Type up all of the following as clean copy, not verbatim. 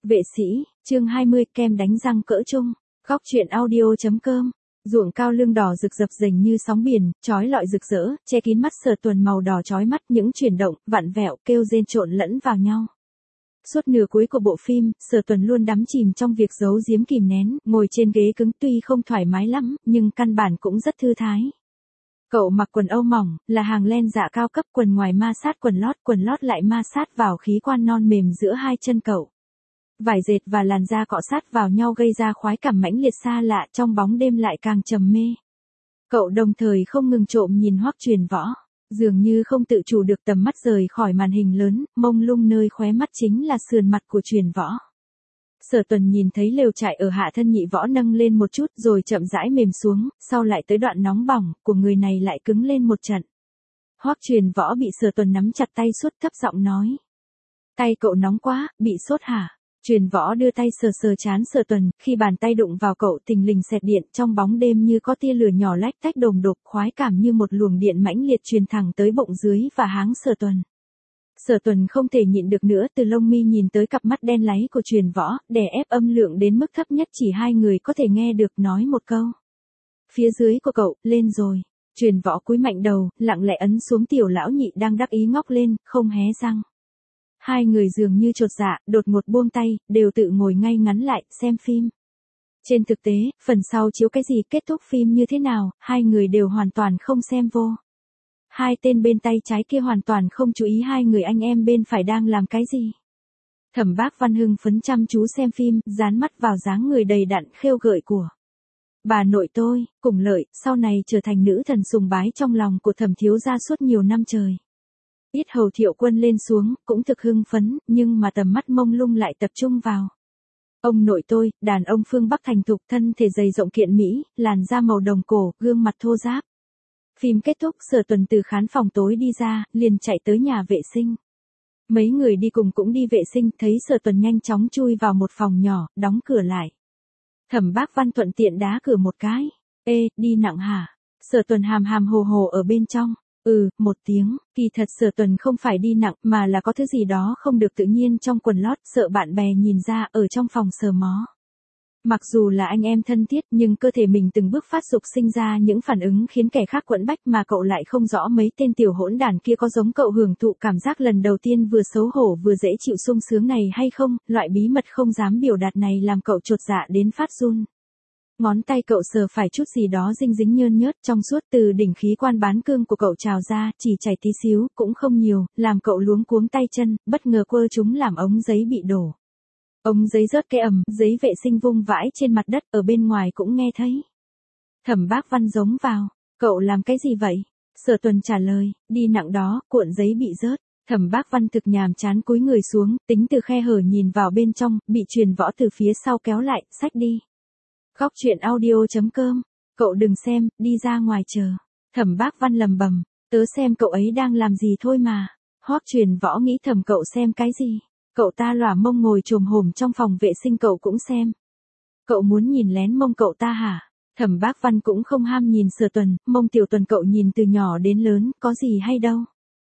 Vệ sĩ, chương 20, kem đánh răng cỡ trung. Góc truyện audio.com. Ruộng cao lương đỏ rực rập rềnh như sóng biển, chói lọi rực rỡ, che kín mắt Sở Tuần màu đỏ chói mắt, những chuyển động, vặn vẹo, kêu rên trộn lẫn vào nhau. Suốt nửa cuối của bộ phim, Sở Tuần luôn đắm chìm trong việc giấu giếm kìm nén, ngồi trên ghế cứng tuy không thoải mái lắm, nhưng căn bản cũng rất thư thái. Cậu mặc quần âu mỏng, là hàng len dạ cao cấp, quần ngoài ma sát quần lót lại ma sát vào khí quan non mềm giữa hai chân cậu. Vải dệt và làn da cọ sát vào nhau gây ra khoái cảm mãnh liệt xa lạ, trong bóng đêm lại càng trầm mê. Cậu đồng thời không ngừng trộm nhìn Hoắc Truyền Võ, dường như không tự chủ được tầm mắt rời khỏi màn hình lớn, mông lung nơi khóe mắt chính là sườn mặt của Truyền Võ. Sở Tuần nhìn thấy lều trại ở hạ thân Nhị Võ nâng lên một chút rồi chậm rãi mềm xuống, sau lại tới đoạn nóng bỏng của người này lại cứng lên một trận. Hoắc Truyền Võ bị Sở Tuần nắm chặt tay suốt, thấp giọng nói: "Tay cậu nóng quá, bị sốt hả?" Truyền Võ đưa tay sờ sờ trán Sở Tuần, khi bàn tay đụng vào cậu thình lình xẹt điện, trong bóng đêm như có tia lửa nhỏ lách tách đồm đột, khoái cảm như một luồng điện mãnh liệt truyền thẳng tới bụng dưới và háng Sở Tuần. Sở Tuần không thể nhịn được nữa, từ lông mi nhìn tới cặp mắt đen láy của Truyền Võ, đè ép âm lượng đến mức thấp nhất chỉ hai người có thể nghe được, nói một câu: "Phía dưới của cậu, lên rồi." Truyền Võ cúi mạnh đầu, lặng lẽ ấn xuống tiểu lão nhị đang đắc ý ngóc lên, không hé răng. Hai người dường như chột dạ, đột ngột buông tay, đều tự ngồi ngay ngắn lại, xem phim. Trên thực tế, phần sau chiếu cái gì, kết thúc phim như thế nào, hai người đều hoàn toàn không xem vô. Hai tên bên tay trái kia hoàn toàn không chú ý hai người anh em bên phải đang làm cái gì. Thẩm Bác Văn hưng phấn chăm chú xem phim, dán mắt vào dáng người đầy đặn khêu gợi của bà nội tôi, Cùng Lợi, sau này trở thành nữ thần sùng bái trong lòng của Thẩm thiếu gia suốt nhiều năm trời. Yết hầu Thiệu Quân lên xuống, cũng thực hưng phấn, nhưng mà tầm mắt mông lung lại tập trung vào ông nội tôi, đàn ông phương Bắc thành thục, thân thể dày rộng kiện mỹ, làn da màu đồng cổ, gương mặt thô ráp. Phim kết thúc, Sở Tuần từ khán phòng tối đi ra, liền chạy tới nhà vệ sinh. Mấy người đi cùng cũng đi vệ sinh, thấy Sở Tuần nhanh chóng chui vào một phòng nhỏ, đóng cửa lại. Thẩm Bác Văn thuận tiện đá cửa một cái. "Ê, đi nặng hả?" Sở Tuần hàm hàm hồ hồ ở bên trong. Một tiếng, kỳ thật Sở Tuần không phải đi nặng, mà là có thứ gì đó không được tự nhiên trong quần lót, sợ bạn bè nhìn ra, ở trong phòng sờ mó. Mặc dù là anh em thân thiết, nhưng cơ thể mình từng bước phát dục sinh ra những phản ứng khiến kẻ khác quẫn bách, mà cậu lại không rõ mấy tên tiểu hỗn đản kia có giống cậu hưởng thụ cảm giác lần đầu tiên vừa xấu hổ vừa dễ chịu sung sướng này hay không, loại bí mật không dám biểu đạt này làm cậu chột dạ đến phát run. Ngón tay cậu sờ phải chút gì đó dinh dính nhơn nhớt trong suốt, từ đỉnh khí quan bán cương của cậu trào ra, chỉ chảy tí xíu, cũng không nhiều, làm cậu luống cuống tay chân, bất ngờ quơ chúng làm ống giấy bị đổ. Ống giấy rớt cái ầm, giấy vệ sinh vung vãi trên mặt đất, ở bên ngoài cũng nghe thấy. Thẩm Bác Văn giống vào: "Cậu làm cái gì vậy?" Sở Tuần trả lời: "Đi nặng đó, cuộn giấy bị rớt." Thẩm Bác Văn thực nhàm chán cúi người xuống, tính từ khe hở nhìn vào bên trong, bị Truyền Võ từ phía sau kéo lại: "Xách đi." Góc truyện audio.com. "Cậu đừng xem, đi ra ngoài chờ." Thẩm Bác Văn lầm bầm: "Tớ xem cậu ấy đang làm gì thôi mà." Hoắc Truyền Võ nghĩ thầm: cậu xem cái gì? Cậu ta lỏa mông ngồi chồm hổm trong phòng vệ sinh cậu cũng xem. Cậu muốn nhìn lén mông cậu ta hả? Thẩm Bác Văn cũng không ham nhìn Sở Tuần, mông Tiểu Tuần cậu nhìn từ nhỏ đến lớn, có gì hay đâu.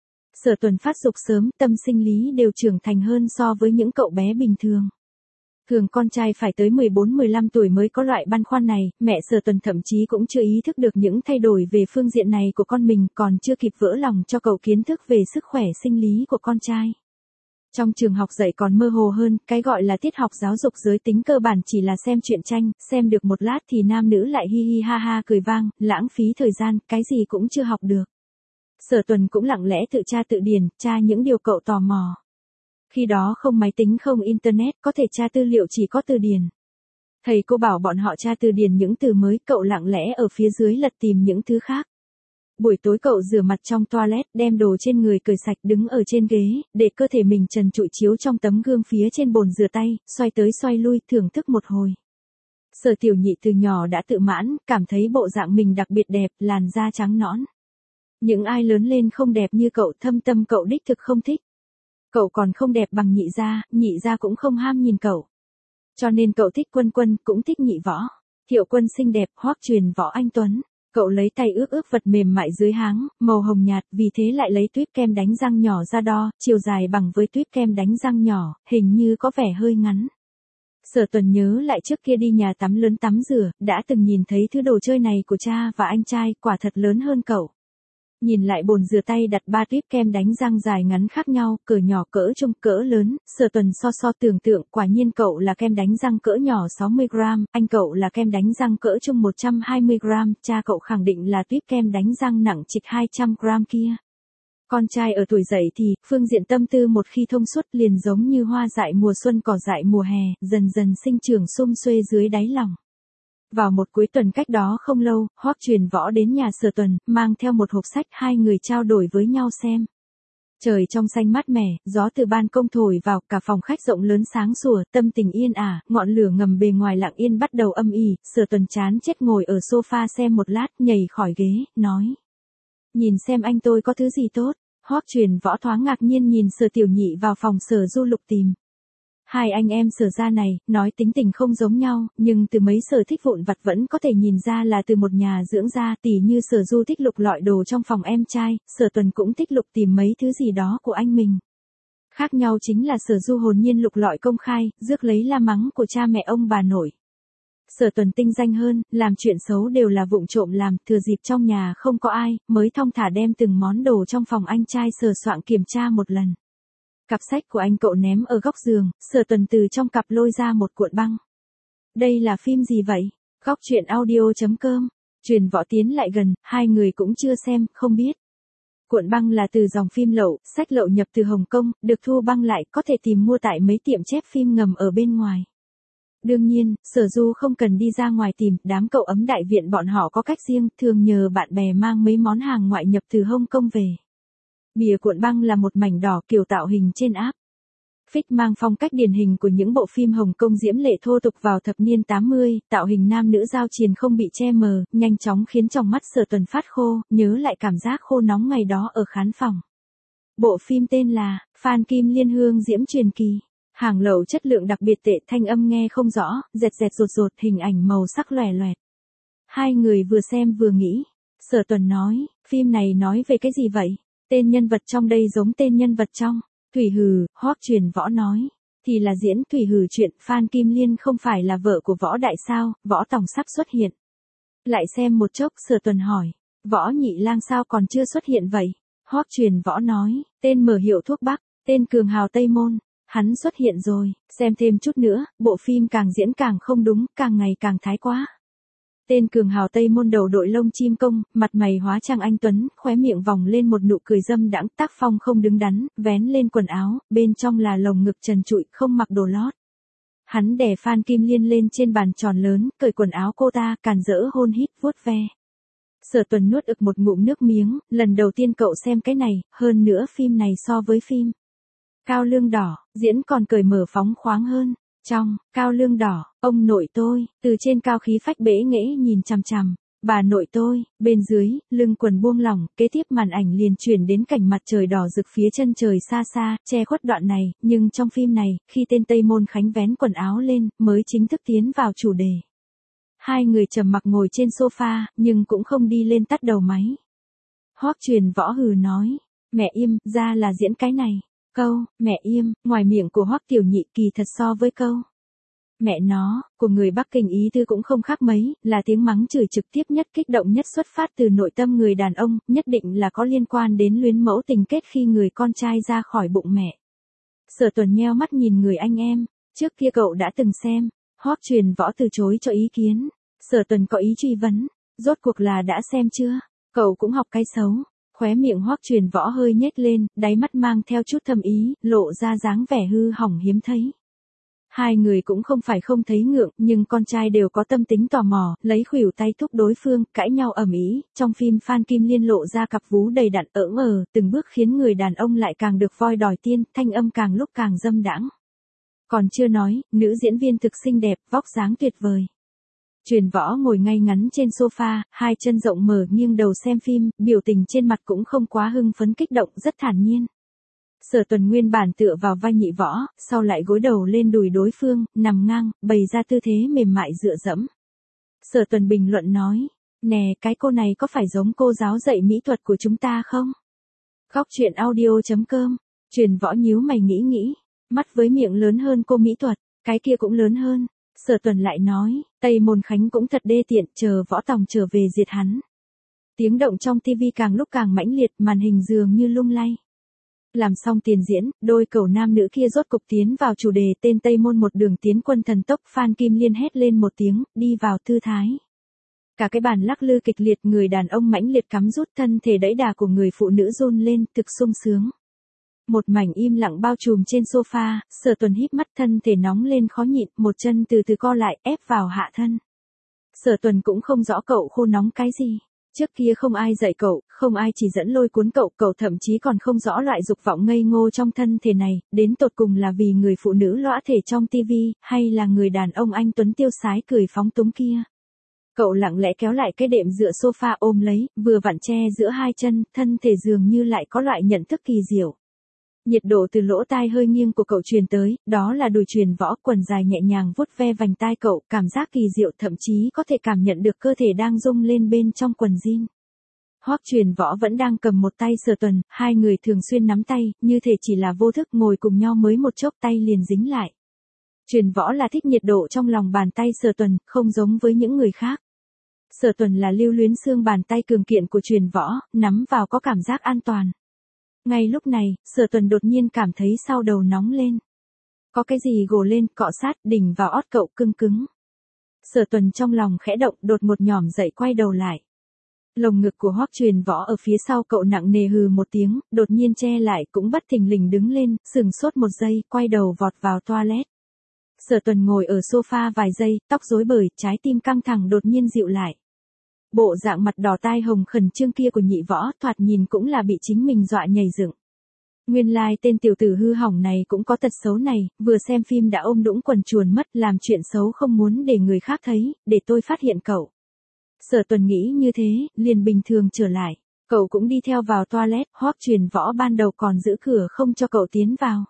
Sở Tuần phát dục sớm, tâm sinh lý đều trưởng thành hơn so với những cậu bé bình thường. Thường con trai phải tới 14-15 tuổi mới có loại băn khoăn này, mẹ Sở Tuần thậm chí cũng chưa ý thức được những thay đổi về phương diện này của con mình, còn chưa kịp vỡ lòng cho cậu kiến thức về sức khỏe sinh lý của con trai. Trong trường học dạy còn mơ hồ hơn, cái gọi là tiết học giáo dục giới tính cơ bản chỉ là xem truyện tranh, xem được một lát thì nam nữ lại hi hi ha ha cười vang, lãng phí thời gian, cái gì cũng chưa học được. Sở Tuần cũng lặng lẽ tự tra tự điền, tra những điều cậu tò mò. Khi đó không máy tính không internet, có thể tra tư liệu chỉ có từ điển. Thầy cô bảo bọn họ tra từ điển những từ mới, cậu lặng lẽ ở phía dưới lật tìm những thứ khác. Buổi tối cậu rửa mặt trong toilet, đem đồ trên người cởi sạch, đứng ở trên ghế, để cơ thể mình trần trụi chiếu trong tấm gương phía trên bồn rửa tay, xoay tới xoay lui, thưởng thức một hồi. Sở Tiểu Nhị từ nhỏ đã tự mãn, cảm thấy bộ dạng mình đặc biệt đẹp, làn da trắng nõn. Những ai lớn lên không đẹp như cậu, thâm tâm cậu đích thực không thích. Cậu còn không đẹp bằng nhị gia cũng không ham nhìn cậu. Cho nên cậu thích Quân, cũng thích Nhị Võ. Thiệu Quân xinh đẹp, Hoắc Truyền Võ anh tuấn. Cậu lấy tay ước vật mềm mại dưới háng, màu hồng nhạt, vì thế lại lấy tuyếp kem đánh răng nhỏ ra đo, chiều dài bằng với tuyếp kem đánh răng nhỏ, hình như có vẻ hơi ngắn. Sở Tuần nhớ lại trước kia đi nhà tắm lớn tắm rửa, đã từng nhìn thấy thứ đồ chơi này của cha và anh trai, quả thật lớn hơn cậu. Nhìn lại bồn rửa tay đặt 3 tuyếp kem đánh răng dài ngắn khác nhau, cỡ nhỏ cỡ trung cỡ lớn, Sở Tuần so tưởng tượng, quả nhiên cậu là kem đánh răng cỡ nhỏ 60g, anh cậu là kem đánh răng cỡ trung 120g, cha cậu khẳng định là tuyếp kem đánh răng nặng trịch 200g kia. Con trai ở tuổi dậy thì, phương diện tâm tư một khi thông suốt liền giống như hoa dại mùa xuân cỏ dại mùa hè, dần dần sinh trưởng sum xuê dưới đáy lòng. Vào một cuối tuần cách đó không lâu, Hoắc Truyền Võ đến nhà Sở Tuần, mang theo một hộp sách, hai người trao đổi với nhau xem. Trời trong xanh mát mẻ, gió từ ban công thổi vào, cả phòng khách rộng lớn sáng sủa, tâm tình yên ả, ngọn lửa ngầm bề ngoài lặng yên bắt đầu âm ỉ, Sở Tuần chán chết ngồi ở sofa xem một lát, nhảy khỏi ghế, nói. Nhìn xem anh tôi có thứ gì tốt. Hoắc Truyền Võ thoáng ngạc nhiên nhìn Sở Tiểu Nhị vào phòng Sở Du lục tìm. Hai anh em Sở gia này, nói tính tình không giống nhau, nhưng từ mấy sở thích vụn vặt vẫn có thể nhìn ra là từ một nhà dưỡng gia, tỉ như Sở Du thích lục lọi đồ trong phòng em trai, Sở Tuần cũng thích lục tìm mấy thứ gì đó của anh mình. Khác nhau chính là Sở Du hồn nhiên lục lọi công khai, rước lấy la mắng của cha mẹ ông bà nội. Sở Tuần tinh danh hơn, làm chuyện xấu đều là vụng trộm làm, thừa dịp trong nhà không có ai, mới thong thả đem từng món đồ trong phòng anh trai sờ soạng kiểm tra một lần. Cặp sách của anh cậu ném ở góc giường, Sở Tuần từ trong cặp lôi ra một cuộn băng. Đây là phim gì vậy? Góc truyện audio.com. Truyền Võ tiến lại gần, hai người cũng chưa xem, không biết. Cuộn băng là từ dòng phim lậu, sách lậu nhập từ Hồng Kông, được thu băng lại, có thể tìm mua tại mấy tiệm chép phim ngầm ở bên ngoài. Đương nhiên, Sở Du không cần đi ra ngoài tìm, đám cậu ấm đại viện bọn họ có cách riêng, thường nhờ bạn bè mang mấy món hàng ngoại nhập từ Hồng Kông về. Bìa cuộn băng là một mảnh đỏ kiểu tạo hình trên áp. Phích mang phong cách điển hình của những bộ phim Hồng Kông diễm lệ thô tục vào thập niên 80, tạo hình nam nữ giao triền không bị che mờ, nhanh chóng khiến trong mắt Sở Tuần phát khô, nhớ lại cảm giác khô nóng ngày đó ở khán phòng. Bộ phim tên là Phan Kim Liên Hương Diễm Truyền Kỳ. Hàng lậu chất lượng đặc biệt tệ, thanh âm nghe không rõ, dẹt dẹt rột rột, hình ảnh màu sắc lòe loẹt. Hai người vừa xem vừa nghĩ. Sở Tuần nói, phim này nói về cái gì vậy? Tên nhân vật trong đây giống tên nhân vật trong Thủy Hừ, Hoắc Truyền Võ nói. Thì là diễn Thủy Hừ chuyện, Phan Kim Liên không phải là vợ của Võ Đại sao, Võ Tổng sắp xuất hiện. Lại xem một chốc, Sở Tuần hỏi, Võ Nhị Lang sao còn chưa xuất hiện vậy? Hoắc Truyền Võ nói, tên mở hiệu thuốc bắc, tên cường hào Tây Môn. Hắn xuất hiện rồi, xem thêm chút nữa, bộ phim càng diễn càng không đúng, càng ngày càng thái quá. Tên cường hào Tây Môn đầu đội lông chim công, mặt mày hóa trang anh tuấn, khóe miệng vòng lên một nụ cười dâm đãng, tác phong không đứng đắn, vén lên quần áo, bên trong là lồng ngực trần trụi, không mặc đồ lót. Hắn đè Phan Kim Liên lên trên bàn tròn lớn, cởi quần áo cô ta, càn rỡ hôn hít vuốt ve. Sở Tuần nuốt ực một ngụm nước miếng, lần đầu tiên cậu xem cái này, hơn nữa phim này so với phim Cao Lương Đỏ, diễn còn cởi mở phóng khoáng hơn. Trong Cao Lương Đỏ, ông nội tôi, từ trên cao khí phách bẽ nghễ nhìn chằm chằm, bà nội tôi, bên dưới, lưng quần buông lỏng, kế tiếp màn ảnh liền chuyển đến cảnh mặt trời đỏ rực phía chân trời xa xa, che khuất đoạn này, nhưng trong phim này, khi tên Tây Môn Khánh vén quần áo lên, mới chính thức tiến vào chủ đề. Hai người trầm mặc ngồi trên sofa, nhưng cũng không đi lên tắt đầu máy. Hoắc Truyền Võ hừ nói, mẹ im, ra là diễn cái này. Câu, mẹ im, ngoài miệng của Hoắc Tiểu Nhị kỳ thật so với câu mẹ nó, của người Bắc Kinh ý tư cũng không khác mấy, là tiếng mắng chửi trực tiếp nhất, kích động nhất, xuất phát từ nội tâm người đàn ông, nhất định là có liên quan đến luyến mẫu tình kết khi người con trai ra khỏi bụng mẹ. Sở Tuần nheo mắt nhìn người anh em, trước kia cậu đã từng xem. Hoắc Truyền Võ từ chối cho ý kiến. Sở Tuần có ý truy vấn, rốt cuộc là đã xem chưa? Cậu cũng học cái xấu. Khóe miệng Hoắc Truyền Võ hơi nhếch lên, đáy mắt mang theo chút thâm ý, lộ ra dáng vẻ hư hỏng hiếm thấy. Hai người cũng không phải không thấy ngượng, nhưng con trai đều có tâm tính tò mò, lấy khuỷu tay thúc đối phương, cãi nhau ầm ĩ. Trong phim Phan Kim Liên lộ ra cặp vú đầy đặn từng bước khiến người đàn ông lại càng được voi đòi tiên, thanh âm càng lúc càng dâm đãng. Còn chưa nói, nữ diễn viên thực xinh đẹp, vóc dáng tuyệt vời. Truyền Võ ngồi ngay ngắn trên sofa, hai chân rộng mở nghiêng đầu xem phim, biểu tình trên mặt cũng không quá hưng phấn kích động, rất thản nhiên. Sở Tuần nguyên bản tựa vào vai Nhị Võ, sau lại gối đầu lên đùi đối phương, nằm ngang, bày ra tư thế mềm mại dựa dẫm. Sở Tuần bình luận nói, nè, cái cô này có phải giống cô giáo dạy mỹ thuật của chúng ta không? Góc truyện audio.com. Truyền Võ nhíu mày nghĩ, mắt với miệng lớn hơn cô mỹ thuật. Cái kia cũng lớn hơn. Sở Tuần lại nói, Tây Môn Khánh cũng thật đê tiện, chờ Võ Tòng trở về diệt hắn. Tiếng động trong tivi càng lúc càng mãnh liệt, màn hình dường như lung lay. Làm xong tiền diễn, đôi cẩu nam nữ kia rốt cục tiến vào chủ đề, tên Tây Môn một đường tiến quân thần tốc, Phan Kim Liên hét lên một tiếng, đi vào tư thái. Cả cái bàn lắc lư kịch liệt, người đàn ông mãnh liệt cắm rút, thân thể đẫy đà của người phụ nữ run lên, thực sung sướng. Một mảnh im lặng bao trùm trên sofa, Sở Tuần híp mắt, thân thể nóng lên khó nhịn, một chân từ từ co lại, ép vào hạ thân. Sở Tuần cũng không rõ cậu khô nóng cái gì. Trước kia không ai dạy cậu, không ai chỉ dẫn lôi cuốn cậu, cậu thậm chí còn không rõ loại dục vọng ngây ngô trong thân thể này, đến tột cùng là vì người phụ nữ lõa thể trong tivi, hay là người đàn ông anh tuấn tiêu sái cười phóng túng kia. Cậu lặng lẽ kéo lại cái đệm dựa sofa ôm lấy, vừa vặn che giữa hai chân, thân thể dường như lại có loại nhận thức kỳ diệu. Nhiệt độ từ lỗ tai hơi nghiêng của cậu truyền tới, đó là đùi Truyền Võ, quần dài nhẹ nhàng vuốt ve vành tai cậu, cảm giác kỳ diệu, thậm chí có thể cảm nhận được cơ thể đang rung lên bên trong quần jean. Hoắc Truyền Võ vẫn đang cầm một tay Sở Tuần, hai người thường xuyên nắm tay, như thể chỉ là vô thức ngồi cùng nhau mới một chốc tay liền dính lại. Truyền Võ là thích nhiệt độ trong lòng bàn tay Sở Tuần, không giống với những người khác. Sở Tuần là lưu luyến xương bàn tay cường kiện của Truyền Võ, nắm vào có cảm giác an toàn. Ngay lúc này, Sở Tuần đột nhiên cảm thấy sau đầu nóng lên. Có cái gì gồ lên, cọ sát, đỉnh vào ót cậu cưng cứng. Sở Tuần trong lòng khẽ động, đột một nhỏm dậy quay đầu lại. Lồng ngực của Hoắc Truyền Võ ở phía sau cậu nặng nề hừ một tiếng, đột nhiên che lại, cũng bất thình lình đứng lên, sừng sốt một giây, quay đầu vọt vào toilet. Sở Tuần ngồi ở sofa vài giây, tóc rối bời, trái tim căng thẳng đột nhiên dịu lại. Bộ dạng mặt đỏ tai hồng khẩn trương kia của Nhị Võ thoạt nhìn cũng là bị chính mình dọa nhảy dựng. Nguyên lai tên tiểu tử hư hỏng này cũng có tật xấu này, vừa xem phim đã ôm đũng quần chuồn mất, làm chuyện xấu không muốn để người khác thấy, để tôi phát hiện cậu. Sở Tuần nghĩ như thế, liền bình thường trở lại. Cậu cũng đi theo vào toilet, Hoắc Truyền Võ ban đầu còn giữ cửa không cho cậu tiến vào.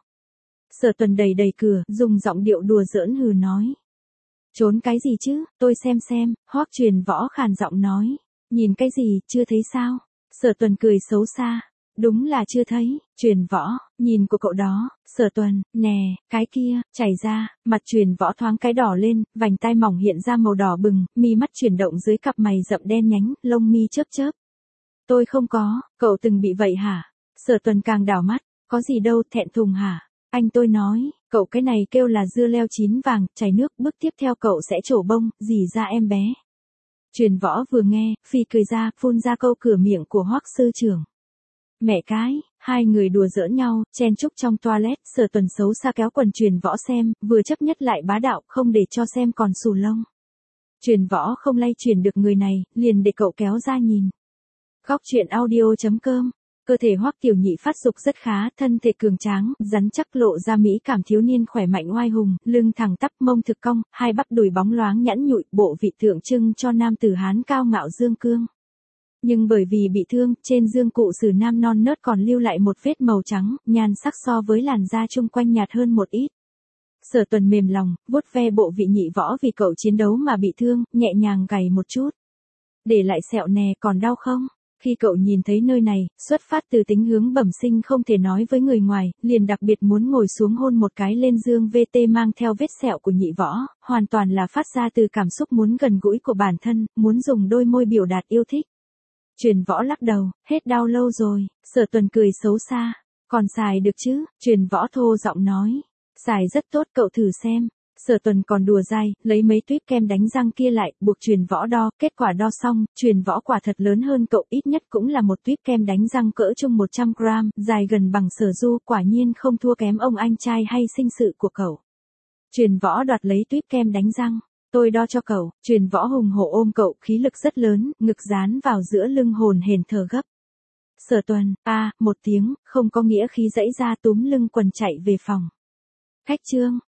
Sở Tuần đẩy cửa, dùng giọng điệu đùa giỡn hừ nói. Trốn cái gì chứ, tôi xem, Hoắc Truyền Võ khàn giọng nói. Nhìn cái gì, chưa thấy sao? Sở Tuần cười xấu xa. Đúng là chưa thấy, Truyền Võ, nhìn của cậu đó, Sở Tuần, nè, cái kia, chảy ra, mặt Truyền Võ thoáng cái đỏ lên, vành tai mỏng hiện ra màu đỏ bừng, mi mắt chuyển động dưới cặp mày rậm đen nhánh, lông mi chớp chớp. Tôi không có, cậu từng bị vậy hả? Sở Tuần càng đảo mắt, có gì đâu, thẹn thùng hả? Anh tôi nói, cậu cái này kêu là dưa leo chín vàng, chảy nước, bước tiếp theo cậu sẽ trổ bông, dì ra em bé. Truyền Võ vừa nghe, phi cười ra, phun ra câu cửa miệng của Hoắc sư trưởng. Mẹ cái, hai người đùa giỡn nhau, chen chúc trong toilet, Sở Tuần xấu xa kéo quần Truyền Võ xem, vừa chấp nhất lại bá đạo, không để cho xem còn xù lông. Truyền Võ không lay chuyển được người này, liền để cậu kéo ra nhìn. Góc truyện audio.com. Cơ thể Hoắc Tiểu Nhị phát dục rất khá, thân thể cường tráng, rắn chắc, lộ ra mỹ cảm thiếu niên khỏe mạnh oai hùng, lưng thẳng tắp, mông thực cong, hai bắp đùi bóng loáng nhẵn nhụi, bộ vị tượng trưng cho nam tử Hán cao ngạo dương cương. Nhưng bởi vì bị thương, trên dương cụ sử nam non nớt còn lưu lại một vết màu trắng, nhan sắc so với làn da chung quanh nhạt hơn một ít. Sở Tuần mềm lòng, vuốt ve bộ vị Nhị Võ vì cậu chiến đấu mà bị thương, nhẹ nhàng gảy một chút. Để lại sẹo nè, còn đau không? Khi cậu nhìn thấy nơi này, xuất phát từ tính hướng bẩm sinh không thể nói với người ngoài, liền đặc biệt muốn ngồi xuống hôn một cái lên dương VT mang theo vết sẹo của Nhị Võ, hoàn toàn là phát ra từ cảm xúc muốn gần gũi của bản thân, muốn dùng đôi môi biểu đạt yêu thích. Truyền Võ lắc đầu, hết đau lâu rồi. Sở Tuần cười xấu xa, còn xài được chứ? Truyền Võ thô giọng nói, xài rất tốt, cậu thử xem. Sở Tuần còn đùa dai, lấy mấy tuýp kem đánh răng kia lại, buộc Truyền Võ đo, kết quả đo xong, Truyền Võ quả thật lớn hơn cậu, ít nhất cũng là một tuýp kem đánh răng cỡ chung 100 gram, dài gần bằng Sở Du, quả nhiên không thua kém ông anh trai hay sinh sự của cậu. Truyền Võ đoạt lấy tuýp kem đánh răng, tôi đo cho cậu. Truyền Võ hùng hổ ôm cậu, khí lực rất lớn, ngực dán vào giữa lưng hồn hển thở gấp. Sở Tuần, một tiếng, không có nghĩa khí dãy ra túm lưng quần chạy về phòng. Khách trương.